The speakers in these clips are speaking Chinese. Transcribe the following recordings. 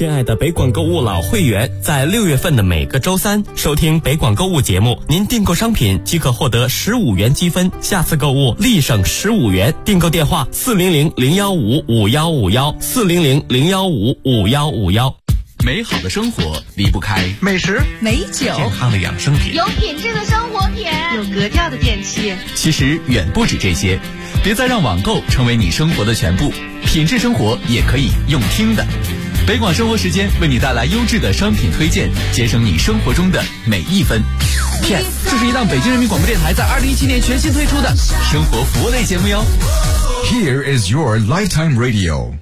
亲爱的北广购物老会员，在6月份的每个周三收听北广购物节目，您订购商品即可获得15元积分，下次购物立省15元。订购电话400-015-5151，400-015-5151。 美好的生活离不开美食、 美酒、 健康的养生品， 有品质的生活品， 有格调的电器。 其实远不止这些，别再让网购成为你生活的全部，品质生活也可以用听的。北广生活时间为你带来优质的商品推荐，节省你生活中的每一分。Yes， 这是一档北京人民广播电台在2017年全新推出的生活服务类节目哟。 Here is your lifetime radio。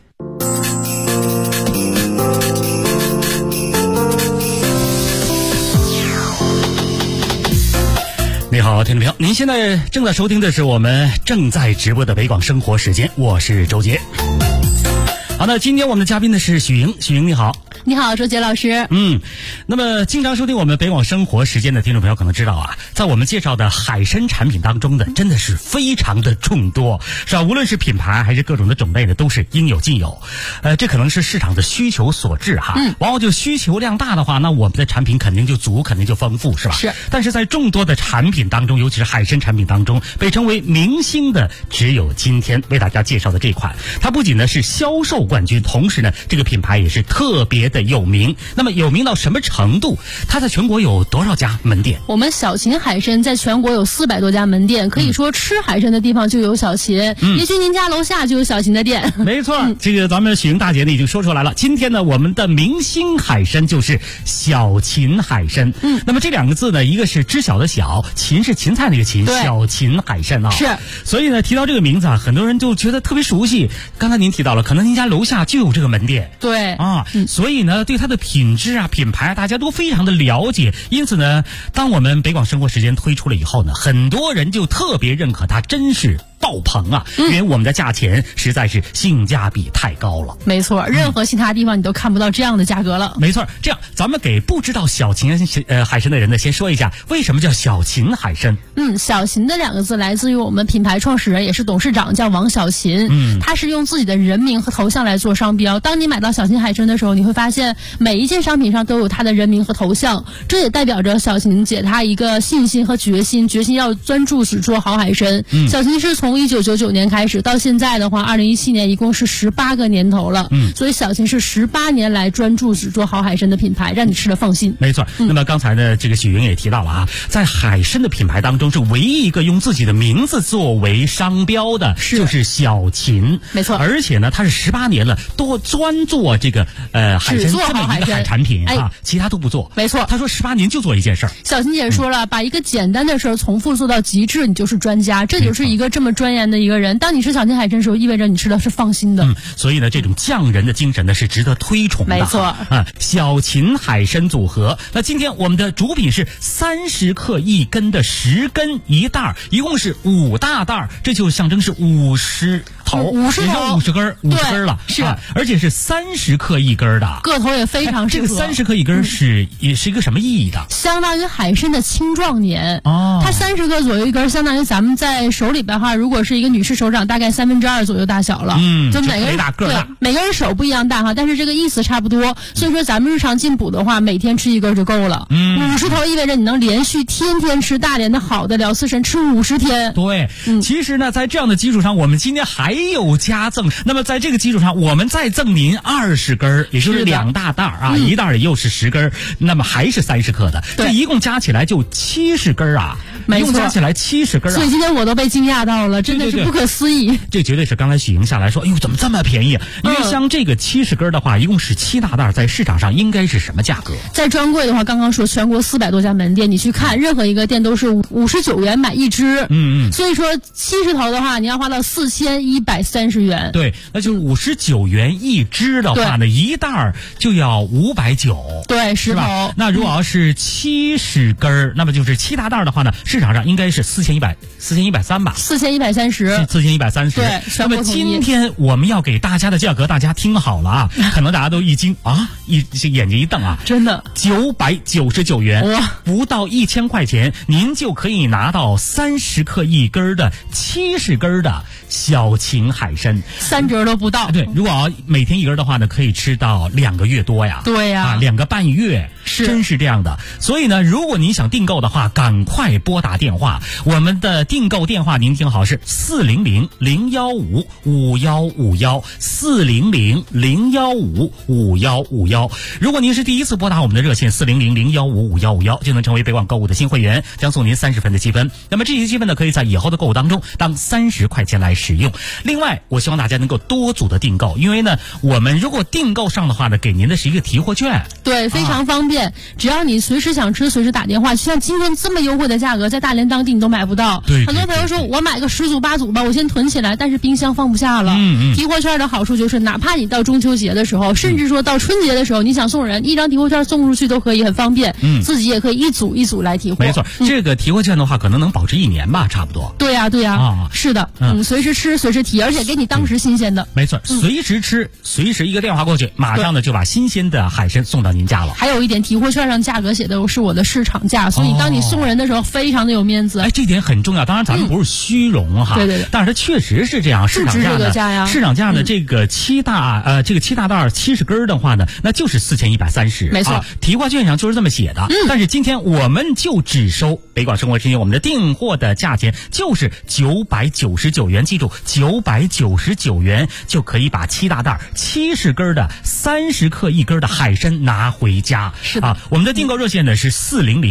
你好，听众朋友，您现在正在收听的是我们正在直播的北广生活时间，我是周杰。好，那今天我们的嘉宾呢是许莹，许莹你好。 你好，周杰老师。 那么经常收听我们北广生活时间的听众朋友可能知道啊，在我们介绍的海参产品当中呢，真的是非常的众多，是吧？无论是品牌还是各种的种类呢，都是应有尽有。这可能是市场的需求所致哈。往往就需求量大的话，那我们的产品肯定就足，肯定就丰富，是吧？ 是。 但是在众多的产品当中，尤其是海参产品当中，被称为明星的只有今天为大家介绍的这款。它不仅呢是销售冠军，同时呢这个品牌也是特别的有名。那么有名到什么程度？它在全国有多少家门店？ 我们小秦海参在全国有400多家门店，可以说吃海参的地方就有小秦，也许您家楼下就有小秦的店。 没错，这个咱们许莹大姐呢已经说出来了。今天呢，我们的明星海参就是小秦海参。那么这两个字呢，一个是知晓的晓，秦是芹菜那个秦，小秦海参啊。 是。 所以呢，提到这个名字啊，很多人就觉得特别熟悉。刚才您提到了，可能您家楼下就有这个门店。 对啊，所以呢，对它的品质啊、品牌啊，大家都非常的了解。因此呢，当我们北广生活时间推出了以后呢，很多人就特别认可它，真是爆棚啊！因为我们的价钱实在是性价比太高了。 没错，任何其他地方你都看不到这样的价格了。 没错，这样咱们给不知道小秦海参的人呢，先说一下为什么叫小秦海参。 小秦的2个字来自于我们品牌创始人也是董事长，叫王小秦。他是用自己的人名和头像来做商标。当你买到小秦海参的时候，你会发现每一件商品上都有他的人名和头像，这也代表着小秦姐她一个信心和决心要专注只做好海参。小秦是从1999年开始到现在的话，2017年一共是18个年头了。所以小秦是18年来专注只做好海参的品牌，让你吃了放心。 没错。那么刚才呢，这个许莹也提到了啊，在海参的品牌当中，是唯一一个用自己的名字作为商标的，就是小秦。 没错。 而且呢，它是18年了，都专做这个海参这么一个海产品啊，其他都不做。 没错。 他说18年就做一件事儿。 小秦姐说了，把一个简单的事儿重复做到极致，你就是专家。这就是一个这么专研的一个人。当你吃小秦海参的时候，意味着你吃的是放心的。 所以呢，这种匠人的精神呢是值得推崇的。 没错。 小秦海参组合。那今天我们的主品是30克1根的10根1袋，一共是5大袋，这就象征是50头，50根，50根了。 是。 而且是30克1根的， 个头也非常适合。 这个30克1根也是一个什么意义的？ 相当于海参的青壮年。它30克左右一根，相当于咱们在手里边哈，如果是一个女士手掌，大概2/3左右大小了。就每个人每个人手不一样大哈，但是这个意思差不多。所以说咱们日常进补的话，每天吃1根就够了。50头意味着你能连续天天吃大连的好的辽四参，吃50天。 对。其实呢，在这样的基础上，我们今天还有加赠。那么在这个基础上，我们再赠您20根，也就是2大袋啊，一袋也又是10根，那么还是30克的，这一共加起来就70根啊。 没错， 加起来70根啊！ 所以今天我都被惊讶到了，真的是不可思议。 这绝对是刚才许莹下来说，哎呦，怎么这么便宜？因为像这个70根的话，一共是7大袋，在市场上应该是什么价格？ 在专柜的话，刚刚说全国400多家门店，你去看任何一个店都是59元买1只。所以说70头的话，你要花到4130元。 对，那就59元1只的话呢，一袋就要590。 对，10头。 那如果要是70根，那么就是7大袋的话呢，市场上应该是4130吧？4130。 对， 那么今天我们要给大家的价格，大家听好了啊！可能大家都一惊啊，眼睛一瞪啊， 真的 999元，不到1000块钱，您就可以拿到30克1根的70根的小秦秦海参 3折都不到。 对，如果每天1根的话呢，可以吃到2个月多呀。 对呀 ，2个半月，真是这样的。所以呢，如果您想订购的话，赶快拨打电话，我们的订购电话您听好是400-015-5151，400-015-5151。如果您是第一次拨打我们的热线400-015-5151，就能成为北广购物的新会员，将送您30分的积分。那么这些积分呢，可以在以后的购物当中当30块钱来使用。另外，我希望大家能够多组的订购，因为呢，我们如果订购上的话呢，给您的是一个提货券。 对，非常方便，只要你随时想吃，随时打电话。像今天这么优惠的价格，在大连当地你都买不到。 对， 很多朋友说我买个10组8组吧，我先囤起来，但是冰箱放不下了。提货券的好处就是，哪怕你到中秋节的时候，甚至说到春节的时候，你想送人1张提货券送出去都可以，很方便。自己也可以一组一组来提货。 没错，这个提货券的话，可能能保值1年吧，差不多。 对呀，是的，随时吃，随时提，而且给你当时新鲜的。 没错，随时吃，随时一个电话过去，马上呢就把新鲜的海参送到您家了。 还有一点，提货券上价格写的是我的市场价，所以当你送人的时候，非常的有面子。 哎，这点很重要。当然，咱们不是虚荣哈， 对， 但是它确实是这样。市场价呢，市场价呢，这个7大袋70根的话呢，那就是4130。 没错， 提货券上就是这么写的。但是今天我们就只收北广生活之间我们的订货的价钱就是999元，记住999元就可以把7大袋70根的30克1根的海参拿回家。 是的， 我们的订购热线呢是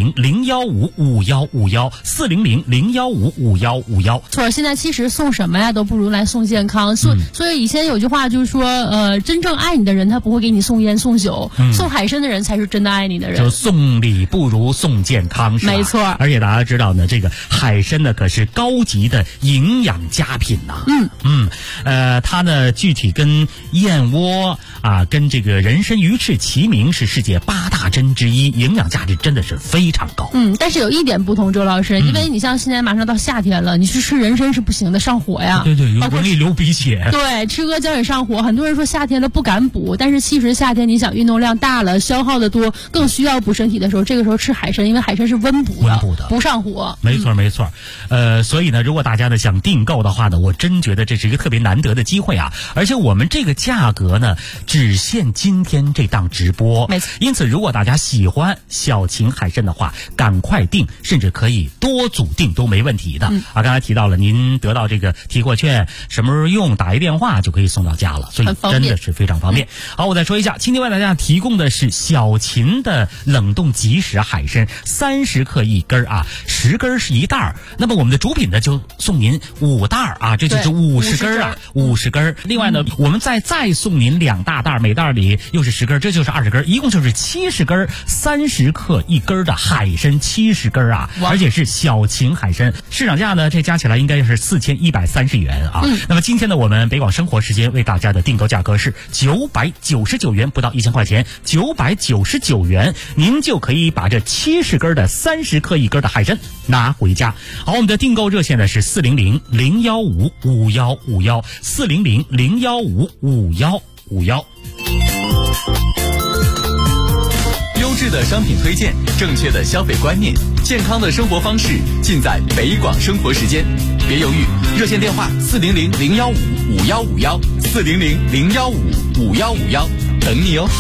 400-015-5151，400-015-5151。 错，现在其实送什么呀都不如来送健康。所以以前有句话就是说，真正爱你的人他不会给你送烟送酒，送海参的人才是真的爱你的人。 就送礼不如送健康，是吧？ 没错。 而且大家知道呢，这个海参呢可是高级的营养佳品呐。它呢具体跟燕窝跟这个人参、鱼翅齐名，是世界8大珍之一，营养价值真的是非常高。 但是有一点不同，周老师，因为你像现在马上到夏天了，你去吃人参是不行的，上火呀。 对，容易流鼻血。 对，吃阿胶也上火。很多人说夏天了不敢补，但是其实夏天你想运动量大了，消耗的多，更需要补身体的时候，这个时候吃海参，因为海参是温补的，不上火。 没错。所以呢，如果大家呢想订购的话呢，我真觉得这是一个特别难得的机会啊！而且我们这个价格呢，只限今天这档直播。 没错。 因此，如果大家喜欢小秦海参的话，赶快订，甚至可以多组订都没问题的。刚才提到了您得到这个提货券，什么时候用，打一电话就可以送到家了，所以真的是非常方便。好，我再说一下，今天为大家提供的是小秦的冷冻即食海参，30克1根10根是1袋。那么我们的主品呢就送您5袋这就是50根50根。另外呢，我们再送您2大袋，每袋里又是10根，这就是20根，一共就是70根，30克1根的海参70根而且是小秦海参，市场价呢这加起来应该是4130元那么今天呢，我们北广生活时间为大家的订购价格是999元，不到1000块钱，999元您就可以把这70根的30克1根的海参拿回家。好，我们的订购热线呢是400-015-5151，400-015-5151。 优质的商品推荐，正确的消费观念，健康的生活方式，尽在北广生活时间。别犹豫，热线电话400-015-5151，400-015-5151，等你哦。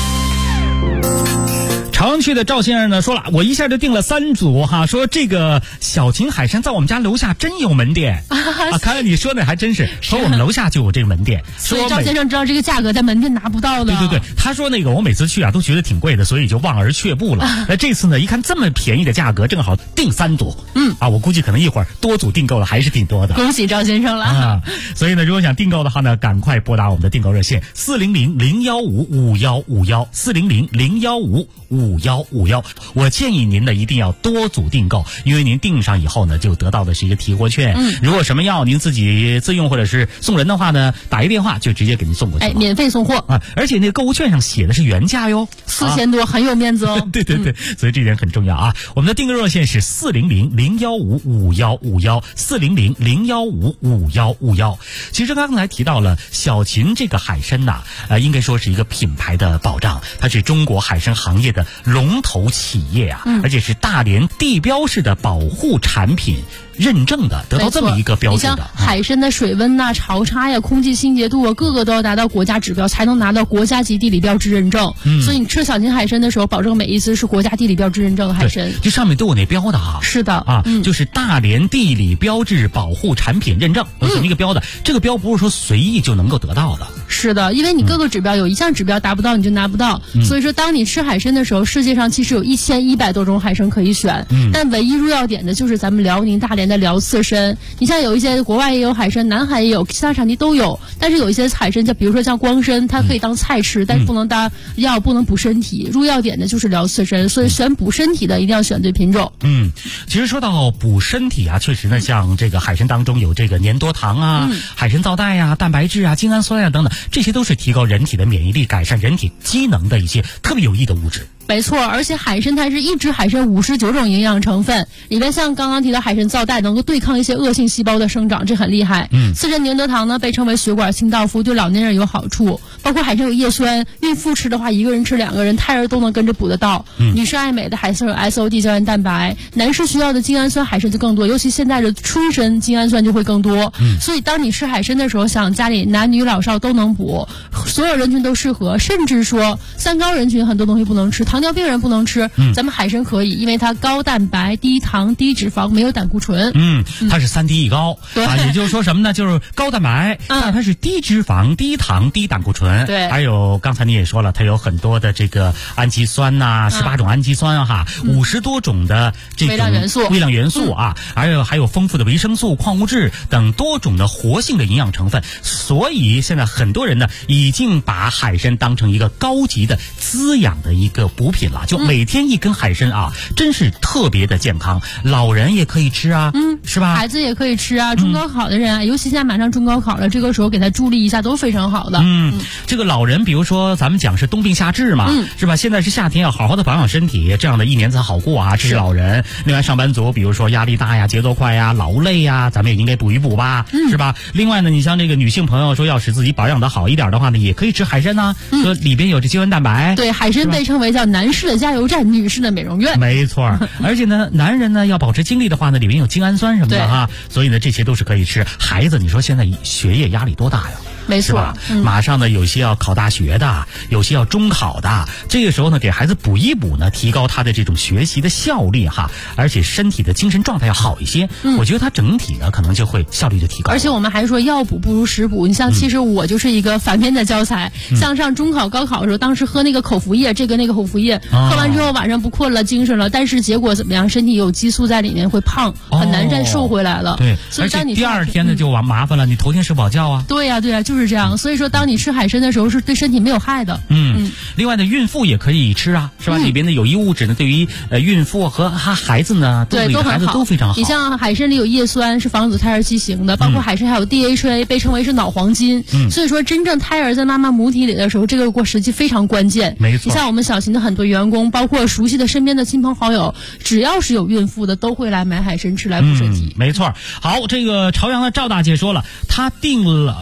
常去的赵先生呢说了，我一下就订了3组说这个小秦海参在我们家楼下真有门店看来你说的还真是，说我们楼下就有这个门店， 所以赵先生知道这个价格在门店拿不到的。 对，他说那个我每次去都觉得挺贵的，所以就望而却步了。这次呢一看这么便宜的价格，正好订3组。我估计可能一会儿多组订购的还是挺多的。 恭喜赵先生了所以呢，如果想订购的话呢，赶快拨打我们的订购热线400-015-5151，400-015-5151。我建议您呢一定要多组订购，因为您订上以后呢，就得到的是一个提货券。如果什么药您自己自用或者是送人的话呢，打一电话就直接给您送过去了。 免费送货而且那个购物券上写的是原价哟 ，4000多，很有面子哦。 对，所以这点很重要我们的订购热线是400-015-5151，400-015-5151。其实刚才提到了小秦这个海参应该说是一个品牌的保障，它是中国海参行业的龙头企业而且是大连地标式的保护产品。 认证的，得到这么一个标准的。 你像海参的水温呐、潮差呀、空气清洁度啊，各个都要达到国家指标，才能拿到国家级地理标志认证。所以你吃小秦海参的时候，保证每一次是国家地理标志认证的海参。 这上面都有那标的啊。 是的啊，就是大连地理标志保护产品认证，有这么一个标的。这个标不是说随意就能够得到的。 是的，因为你各个指标有一项指标达不到，你就拿不到。所以说，当你吃海参的时候，世界上其实有1100多种海参可以选，但唯一入药点的就是咱们辽宁大连的辽刺参。你像有一些国外也有海参，南海也有，其他产地都有。但是有一些海参，比如说像光参，它可以当菜吃，但是不能当药，不能补身体。入药点的就是辽刺参，所以选补身体的一定要选对品种。 其实说到补身体啊，确实呢，像这个海参当中有这个粘多糖啊、海参皂苷呀、蛋白质啊、精氨酸啊等等，这些都是提高人体的免疫力、改善人体机能的一些特别有益的物质。 没错，而且海参它是一只海参59种营养成分，里面像刚刚提到海参皂苷能够对抗一些恶性细胞的生长，这很厉害。刺参粘多糖呢被称为血管清道夫，对老年人有好处。包括海参有叶酸，孕妇吃的话，一个人吃2个人，胎儿都能跟着补得到。女士爱美的海参有 SOD 胶原蛋白，男士需要的精氨酸海参就更多，尤其现在的春参精氨酸就会更多。所以当你吃海参的时候，想家里男女老少都能补，所有人群都适合，甚至说三高人群很多东西不能吃，糖尿病人不能吃，咱们海参可以，因为它高蛋白、低糖、低脂肪，没有胆固醇。 它是3低一高啊，也就是说什么呢？就是高蛋白，但是它是低脂肪、低糖、低胆固醇。 对， 还有刚才你也说了，它有很多的这个氨基酸呐，18种氨基酸哈，50多种的这种微量元素啊，还有丰富的维生素、矿物质等多种的活性的营养成分。所以现在很多人呢，已经把海参当成一个高级的滋养的一个补品了。就每天一根海参啊，真是特别的健康，老人也可以吃啊，是吧？ 孩子也可以吃啊，中高考的人啊，尤其现在马上中高考了，这个时候给他助力一下都非常好的。 这个老人，比如说咱们讲是冬病夏治嘛，是吧？现在是夏天，要好好的保养身体，这样的一年才好过啊。这是老人。另外上班族，比如说压力大呀、节奏快呀、劳累呀，咱们也应该补一补吧，是吧？另外呢，你像这个女性朋友说要使自己保养的好一点的话呢，也可以吃海参呐，说里边有这胶原蛋白。 对，海参被称为叫男士的加油站，女士的美容院。 没错，而且呢，男人呢要保持精力的话呢，里面有精氨酸什么的哈，所以呢这些都是可以吃。孩子，你说现在学业压力多大呀？ 没错， 马上呢有些要考大学的，有些要中考的，这个时候呢给孩子补一补呢，提高他的这种学习的效率哈，而且身体的精神状态要好一些，我觉得他整体呢可能就会效率就提高。 而且我们还说药补不如食补，你像其实我就是一个反面的教材，像上中考高考的时候，当时喝那个口服液，这个那个口服液，喝完之后晚上不困了，精神了，但是结果怎么样？身体有激素在里面，会胖，很难再瘦回来了。 对， 所以当你第二天呢就麻烦了，你头天睡不好觉啊。 对呀，就是这样。所以说，当你吃海参的时候，是对身体没有害的。 另外呢，孕妇也可以吃啊，是吧？里边的有益物质呢，对于孕妇和孩子呢， 对都孩子都非常好。 你像海参里有叶酸，是防止胎儿畸形的，包括海参还有 DHA，被称为是脑黄金。所以说，真正胎儿在妈妈母体里的时候，这个时期非常关键。 没错。 你像我们小秦的很多员工，包括熟悉的身边的亲朋好友，只要是有孕妇的，都会来买海参吃来补身体。 没错。好，这个朝阳的赵大姐说了，她订了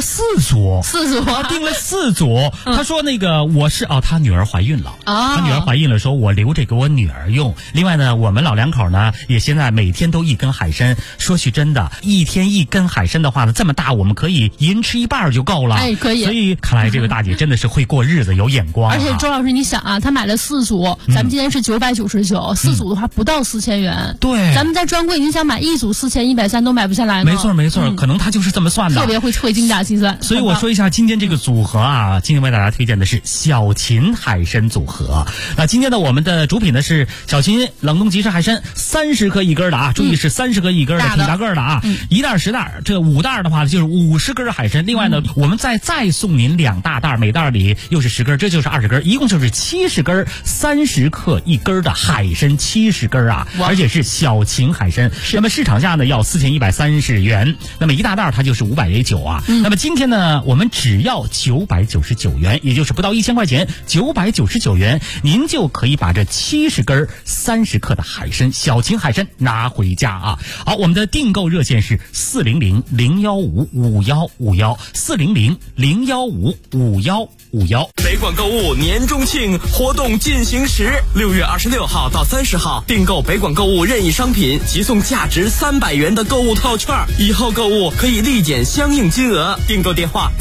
4组，订了4组。他说那个我是他女儿怀孕了他女儿怀孕了，说我留着给我女儿用。另外呢，我们老两口呢也现在每天都1根海参。说句真的，1天1根海参的话呢，这么大我们可以一人吃一半就够了。 哎，可以。 所以看来这位大姐真的是会过日子，有眼光。 而且周老师，你想啊，她买了4组，咱们今天是999，4组的话不到4000元。 对， 咱们在专柜你想买1组4130都买不下来呢。 没错，可能他就是这么算的， 特别会精打细算。 所以我说一下今天这个组合啊，今天为大家推荐的是小秦海参组合。那今天的我们的主品呢是小秦冷冻即食海参，30克一根的啊，注意是30克一根的，挺大个的啊，1袋10袋，这5袋的话就是50根海参。另外呢，我们再送您2大袋，每袋里又是10根，这就是20根，一共就是70根，30克一根的海参70根啊，而且是小秦海参。那么市场价呢要4130元，那么一大袋它就是509啊。 那么今天呢，我们只要999元，也就是不到1000块钱，999元，您就可以把这70根30克的海参，小秦海参拿回家啊！好，我们的订购热线是400-015-5151，400-015-5151。 北广购物年中庆活动进行时，6月26号到30号，订购北广购物任意商品，即送价值300元的购物套券，以后购物可以立减相应金额。订购电话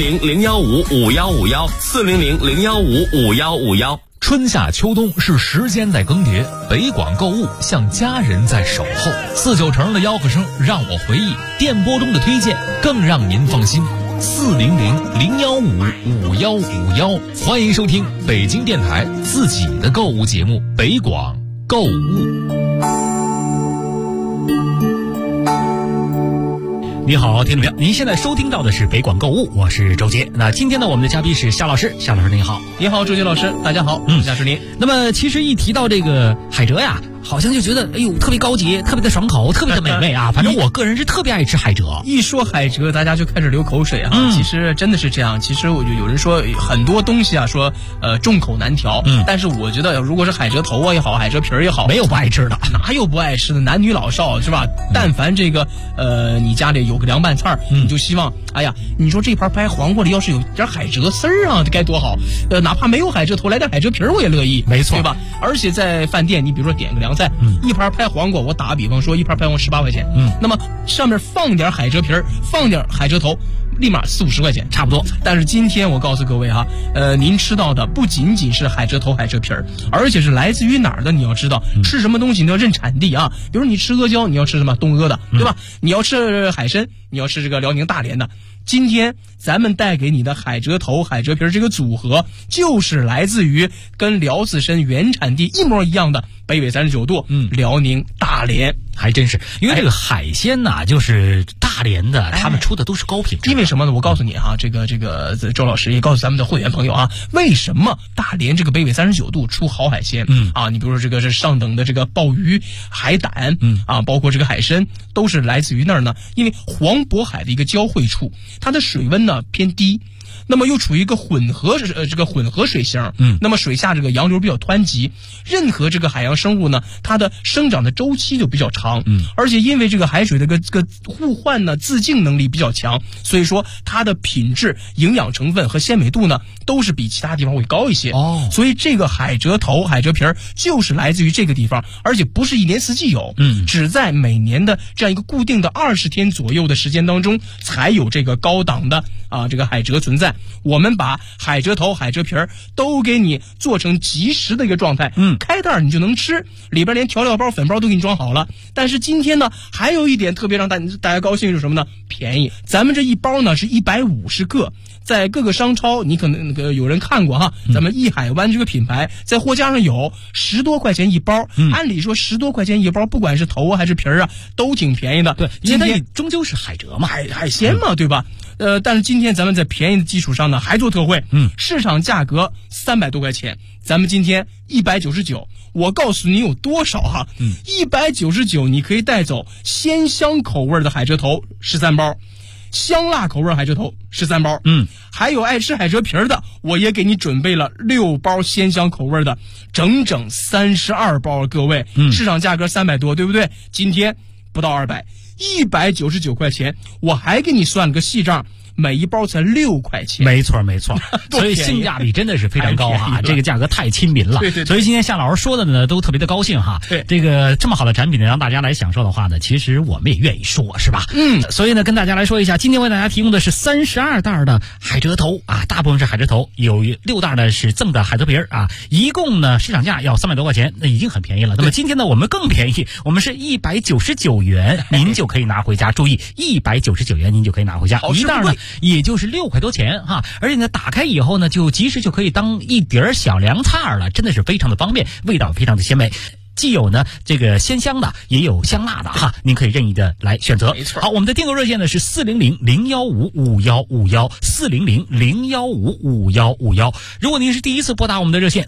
400-015-5151，400-015-5151。 春夏秋冬是时间在更迭，北广购物像家人在守候。49城的吆喝声让我回忆，电波中的推荐更让您放心。400-015-5151，欢迎收听北京电台自己的购物节目《北广购物》。 你好，听众朋友，您现在收听到的是北广购物，我是周杰。那今天呢，我们的嘉宾是夏老师，夏老师您好。 你好，周杰老师，大家好，夏是您。 那么其实一提到这个海蜇呀，好像就觉得哎呦特别高级，特别的爽口，特别的美味啊。反正我个人是特别爱吃海蜇。 一说海蜇，大家就开始流口水啊。其实真的是这样。其实我就有人说很多东西啊，说众口难调。但是我觉得，如果是海蜇头啊也好，海蜇皮儿也好， 没有不爱吃的， 哪有不爱吃的？男女老少是吧？但凡这个你家里有个凉拌菜，你就希望，哎呀，你说这盘白黄瓜里要是有点海蜇丝儿啊，这该多好。哪怕没有海蜇头，来点海蜇皮儿我也乐意， 没错， 对吧？而且在饭店，你比如说点个凉菜，一盘拍黄瓜，我打个比方说，一盘拍黄瓜18块钱，那么上面放点海蜇皮儿，放点海蜇头，立马40-50块钱，差不多。但是今天我告诉各位哈，您吃到的不仅仅是海蜇头、海蜇皮儿，而且是来自于哪儿的？你要知道，吃什么东西你要认产地啊。比如你吃阿胶，你要吃什么东阿的，对吧？你要吃海参，你要吃这个辽宁大连的。今天咱们带给你的海蜇头、海蜇皮儿这个组合，就是来自于跟辽子参原产地一模一样的北纬39度，辽宁大连。 还真是，因为这个海鲜呐，就是大连的，他们出的都是高品质。 因为什么呢？我告诉你哈，这个周老师也告诉咱们的会员朋友啊，为什么大连这个北纬39度出好海鲜？你比如说这个是上等的这个鲍鱼、海胆，包括这个海参，都是来自于那儿呢。因为黄渤海的一个交汇处，它的水温呢偏低。那么又处于一个混合水型，那么水下这个洋流比较湍急，任何这个海洋生物呢，它的生长的周期就比较长，而且因为这个海水的这个互换呢，自净能力比较强，所以说它的品质、营养成分和鲜美度呢，都是比其他地方会高一些。所以这个海蜇头、海蜇皮儿就是来自于这个地方，而且不是一年四季有，只在每年的这样一个固定的20天左右的时间当中，才有这个高档的这个海蜇存在。我们把海蜇头、海蜇皮儿都给你做成即食的一个状态，开袋你就能吃，里边连调料包、粉包都给你装好了。但是今天呢，还有一点特别让大家高兴是什么呢？便宜。咱们这一包呢是150个，在各个商超你可能有人看过哈，咱们益海湾这个品牌在货架上有10多块钱一包。按理说10多块钱一包，不管是头啊还是皮儿啊，都挺便宜的。 对，因为它终究是海蜇嘛， 海鲜嘛，对吧？但是今天咱们在便宜的基础上呢，还做特惠，市场价格300多块钱，咱们今天199，我告诉你有多少哈，199你可以带走鲜香口味的海蜇头13包，香辣口味海蜇头13包，还有爱吃海蜇皮儿的，我也给你准备了6包鲜香口味的，整整32包，各位，市场价格300多，对不对？今天不到200，199块钱，我还给你算了个细账，每一包才6块钱。 没错没错，所以性价比真的是非常高哈，这个价格太亲民了。 对， 所以今天夏老师说的呢，都特别的高兴哈。 对， 这个这么好的产品呢，让大家来享受的话呢，其实我们也愿意说，是吧？所以呢，跟大家来说一下，今天为大家提供的是32袋的海蜇头啊，大部分是海蜇头，有6袋呢是赠的海蜇皮儿啊，一共呢市场价要300多块钱，那已经很便宜了。那么今天呢，我们更便宜，我们是199元，您就可以拿回家。注意，199元您就可以拿回家，一袋呢也就是6块多钱哈，而且呢打开以后呢，就即时就可以当一碟小凉菜了，真的是非常的方便，味道非常的鲜美。 既有呢这个鲜香的，也有香辣的哈，您可以任意的来选择。 没错。 好，我们的订购热线呢是400-015-5151，400-015-5151。如果您是第一次拨打我们的热线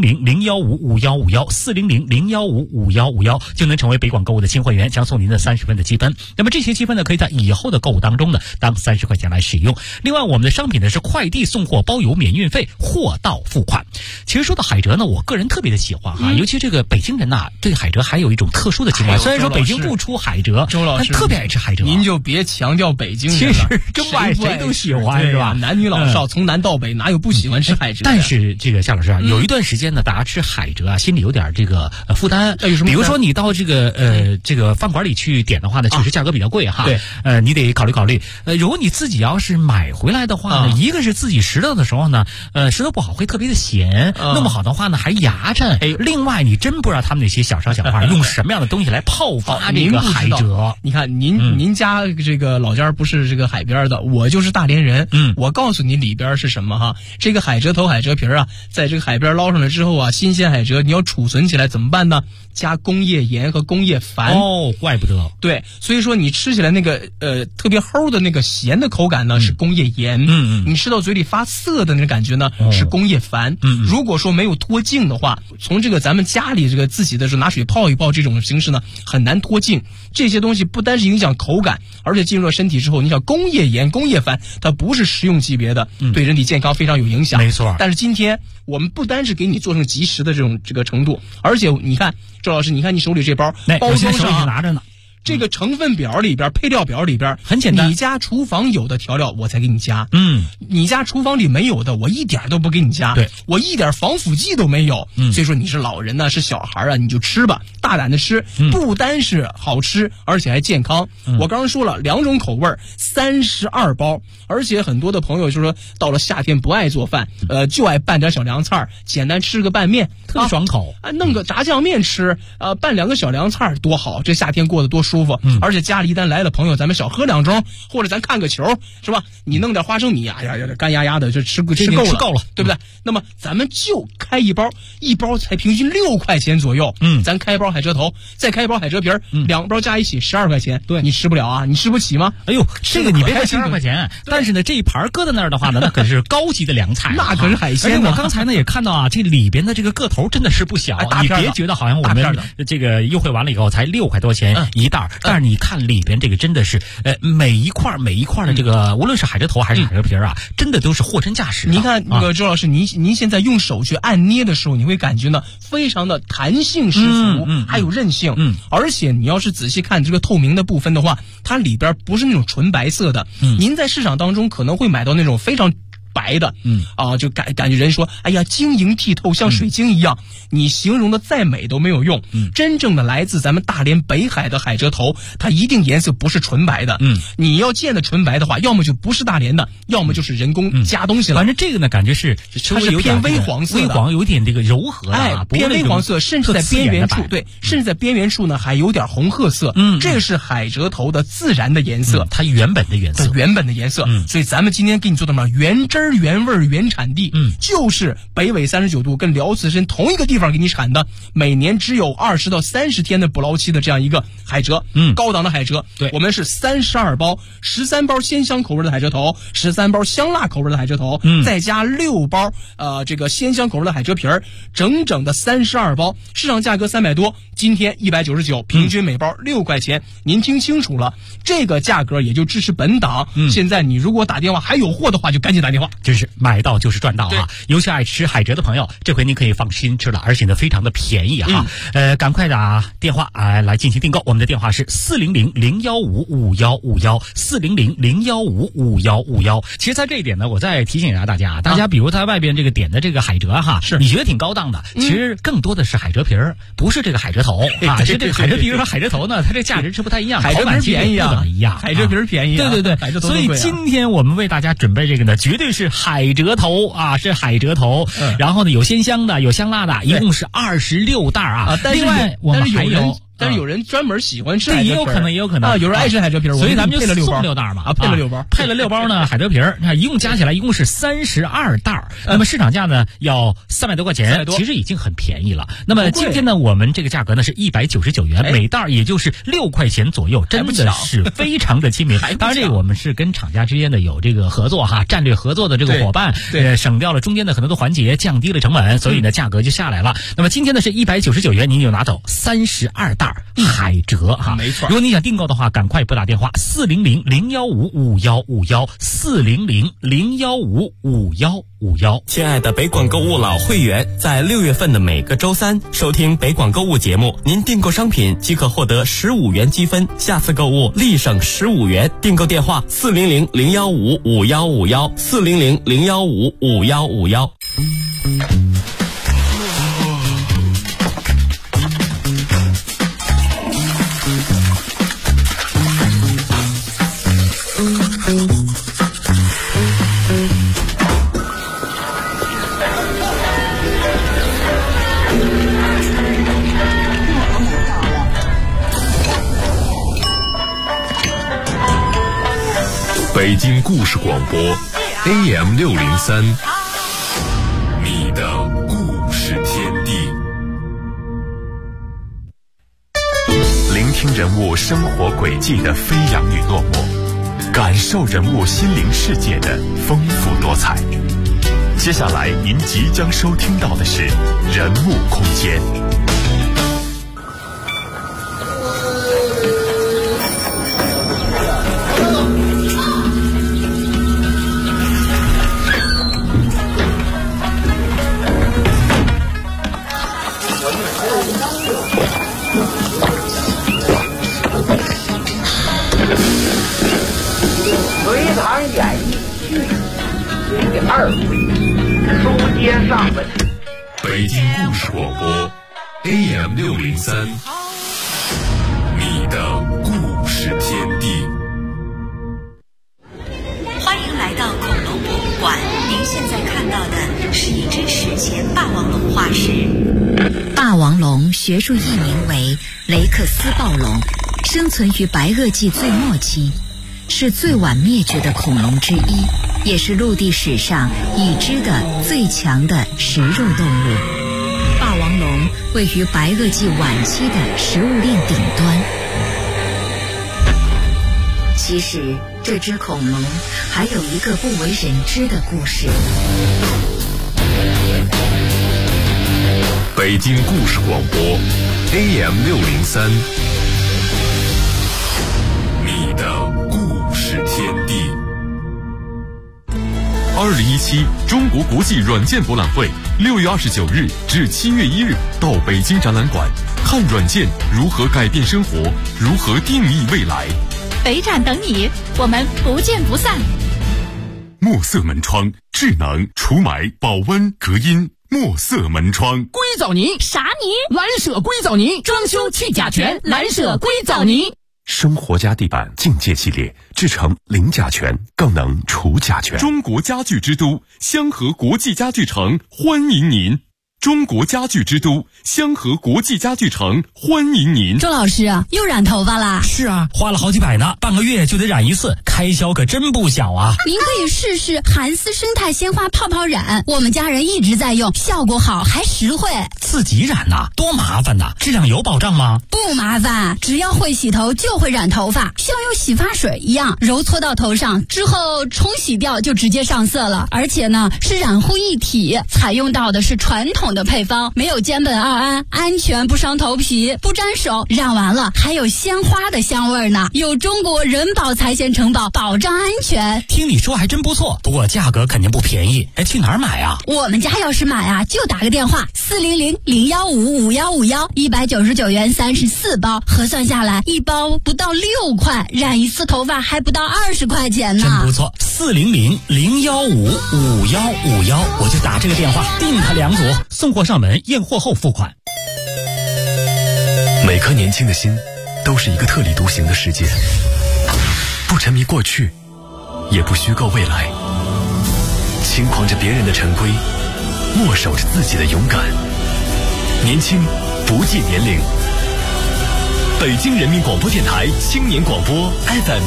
400-015-5151，400-015-5151，就能成为北广购物的新会员，将送您的30分的积分。那么这些积分呢，可以在以后的购物当中呢当30块钱来使用。另外，我们的商品呢是快递送货包邮免运费，货到付款。其实说到海蜇呢，我个人特别的喜欢哈，尤其这个北京人呐，对海蜇还有一种特殊的情怀。虽然说北京不出海蜇， 周老师特别爱吃海蜇。 您就别强调北京人了， 其实中外谁都喜欢是吧？ 男女老少从南到北哪有不喜欢吃海蜇？ 但是这个夏老师啊，有一段时间呢，大家吃海蜇啊，心里有点这个负担。 有什么？ 比如说你到这个饭馆里去点的话呢，确实价格比较贵哈。 对， 你得考虑考虑。如果你自己要是买回来的话呢，一个是自己拾掇的时候呢，拾掇不好会特别的咸，弄不好的话呢还牙碜。另外你真不知道他们那些小商小贩用什么样的东西来泡发这个海蜇。 你看您家这个老家不是这个海边的，我就是大连人。我告诉你里边是什么哈，这个海蜇头、海蜇皮啊，在这个海边捞上来之后啊，新鲜海蜇你要储存起来怎么办呢？加工业盐和工业矾。 哦，怪不得。 对，所以说你吃起来那个特别齁的那个咸的口感呢，是工业盐。你吃到嘴里发涩的那个感觉呢，是工业矾。如果说没有脱净的话，从这个咱们家里这个自己的时候拿水泡一泡这种形式呢，很难脱净。这些东西不单是影响口感，而且进入了身体之后，你想工业盐、工业矾，它不是食用级别的，对人体健康非常有影响。 没错。 但是今天我们不单是给你做成即食的这个程度，而且你看周老师，你看你手里这包包装上拿着呢。 这个成分表里边、配料表里边很简单， 你家厨房有的调料我才给你加，你家厨房里没有的我一点都不给你加， 对， 我一点防腐剂都没有。所以说你是老人呢，是小孩啊，你就吃吧，大胆的吃，不单是好吃，而且还健康。我刚刚说了2种口味，32包，而且很多的朋友就说到了夏天不爱做饭，就爱拌点小凉菜，简单吃个拌面， 特别爽口， 弄个炸酱面吃，拌2个小凉菜多好，这夏天过得多舒服。而且家里一旦来了朋友，咱们少喝2盅，或者咱看个球，是吧？你弄点花生米，哎呀，干压压的就吃够了，对不对？那么咱们就开一包才平均6块钱左右。咱开包海蜇头，再开包海蜇皮，2包加一起12块钱。对，你吃不了啊？你吃不起吗？ 哎呦，这个你别看12块钱，但是呢，这一盘搁在那儿的话呢，那可是高级的凉菜， 那可是海鲜。 而且我刚才呢也看到啊，这里边的这个个头真的是不小，你别觉得好像我们这个优惠完了以后才6块多钱一袋。但是你看里边这个真的是，每一块的这个，无论是海蜇头还是海蜇皮啊，真的都是货真价实。 你看那个周老师，您现在用手去按捏的时候，你会感觉呢，非常的弹性十足，还有韧性。而且你要是仔细看这个透明的部分的话，它里边不是那种纯白色的。您在市场当中可能会买到那种非常白的，就感觉人说，哎呀，晶莹剔透，像水晶一样。你形容的再美都没有用。真正的来自咱们大连北海的海蜇头，它一定颜色不是纯白的。你要见的纯白的话，要么就不是大连的，要么就是人工加东西了。 反正这个呢，感觉是它是偏微黄色的， 微黄有点这个柔和的， 偏微黄色，甚至在边缘处，甚至在边缘处呢还有点红褐色。这是海蜇头的自然的颜色， 它原本的颜色。 所以咱们今天给你做的嘛，原汁原味原产地，就是北纬39度跟辽磁参同一个地方给你产的，每年只有20到30天的捕捞期的这样一个海蜇，高档的海蜇。对，我们是32包，13包鲜香口味的海蜇头，13包香辣口味的海蜇头，再加6包这个鲜香口味的海蜇皮儿，整整的32包，市场价格300多，今天199，平均每包6块钱。您听清楚了，这个价格也就支持本档。现在你如果打电话还有货的话，就赶紧打电话， 真是买到就是赚到啊！尤其爱吃海蜇的朋友，这回您可以放心吃了，而且呢非常的便宜啊！赶快打电话来进行订购，我们的电话是400-015-5151，400-015-5151。其实在这一点呢，我再提醒一下大家，比如在外边这个点的这个海蜇哈，是你觉得挺高档的，其实更多的是海蜇皮儿，不是这个海蜇头啊。其实这个海蜇皮和海蜇头呢，它这价值是不太一样， 海蜇皮便宜啊，海蜇皮便宜。 对，所以今天我们为大家准备这个呢，绝对是海蜇头啊，是海蜇头。然后呢，有鲜香的，有香辣的，一共是26袋啊。另外我们还有但是有人专门喜欢吃海蜇皮， 也有可能啊，有人爱吃海蜇皮， 所以咱们就配了6包送6袋嘛， 配了6包， 配了6包呢海蜇皮，一共加起来一共是32袋，那么市场价呢要300多块钱，其实已经很便宜了。那么今天呢，我们这个价格呢是199元，每袋也就是6块钱左右，真的是非常的亲民。当然这个我们是跟厂家之间的有这个合作哈，战略合作的这个伙伴，省掉了中间的很多的环节，降低了成本，所以呢价格就下来了。那么今天呢是199元，您就拿走32袋海蜇哈， 没错。 如果你想订购的话，赶快拨打电话400-015-5151，400-015-5151。 亲爱的北广购物老会员，在6月份的每个周3收听北广购物节目，您订购商品即可获得15元积分，下次购物立省15元。订购电话400-015-5151，400-015-5151。 北京故事广播 AM603， 你的故事天地。聆听人物生活轨迹的飞扬与落寞，感受人物心灵世界的丰富多彩。接下来您即将收听到的是人物空间。北京故事广播 AM603， 你的故事天地。 欢迎来到恐龙博物馆，您现在看到的是一只史前霸王龙化石。霸王龙学术译名为雷克斯暴龙，生存于白垩纪最末期，是最晚灭绝的恐龙之一，也是陆地史上已知的最强的食肉动物。霸王龙位于白垩纪晚期的食物链顶端。其实这只恐龙还有一个不为人知的故事。 北京故事广播 AM603， 你的故事天地。2017中国国际软件博览会6月29日至7月1日到北京展览馆，看软件如何改变生活，如何定义未来。 北展等你，我们不见不散。 墨色门窗，智能除霾、保温、隔音。墨色门窗， 硅藻泥啥泥？ 蓝舍硅藻泥，装修去甲醛，蓝舍硅藻泥。 生活家地板境界系列，制成零甲醛，更能除甲醛。中国家具之都香河国际家具城欢迎您。中国家具之都香河国际家具城欢迎您。 周老师又染头发啦？ 是啊，花了好几百呢，半个月就得染一次，开销可真不小啊。 您可以试试韩丝生态鲜花泡泡染，我们家人一直在用，效果好还实惠。 自己染呐，多麻烦呐！质量有保障吗？ 不麻烦，只要会洗头就会染头发，像用洗发水一样，揉搓到头上之后冲洗掉就直接上色了。而且呢是染护一体，采用到的是传统的配方，没有间苯二胺，安全不伤头皮，不沾手，染完了还有鲜花的香味呢，有中国人保财险承保，保障安全。 听你说还真不错，不过价格肯定不便宜。去哪儿买啊？ 我们家要是买就打个电话400-015-5151，199元34包，核算下来一包不到6块，染一次头发还不到20块钱呢。 真不错，400-015-5151，我就打这个电话订它2组，送货上门，验货后付款。 每颗年轻的心都是一个特立独行的世界，不沉迷过去，也不虚构未来，轻狂着别人的陈规，默守着自己的勇敢。年轻不计年龄， 北京人民广播电台青年广播 FM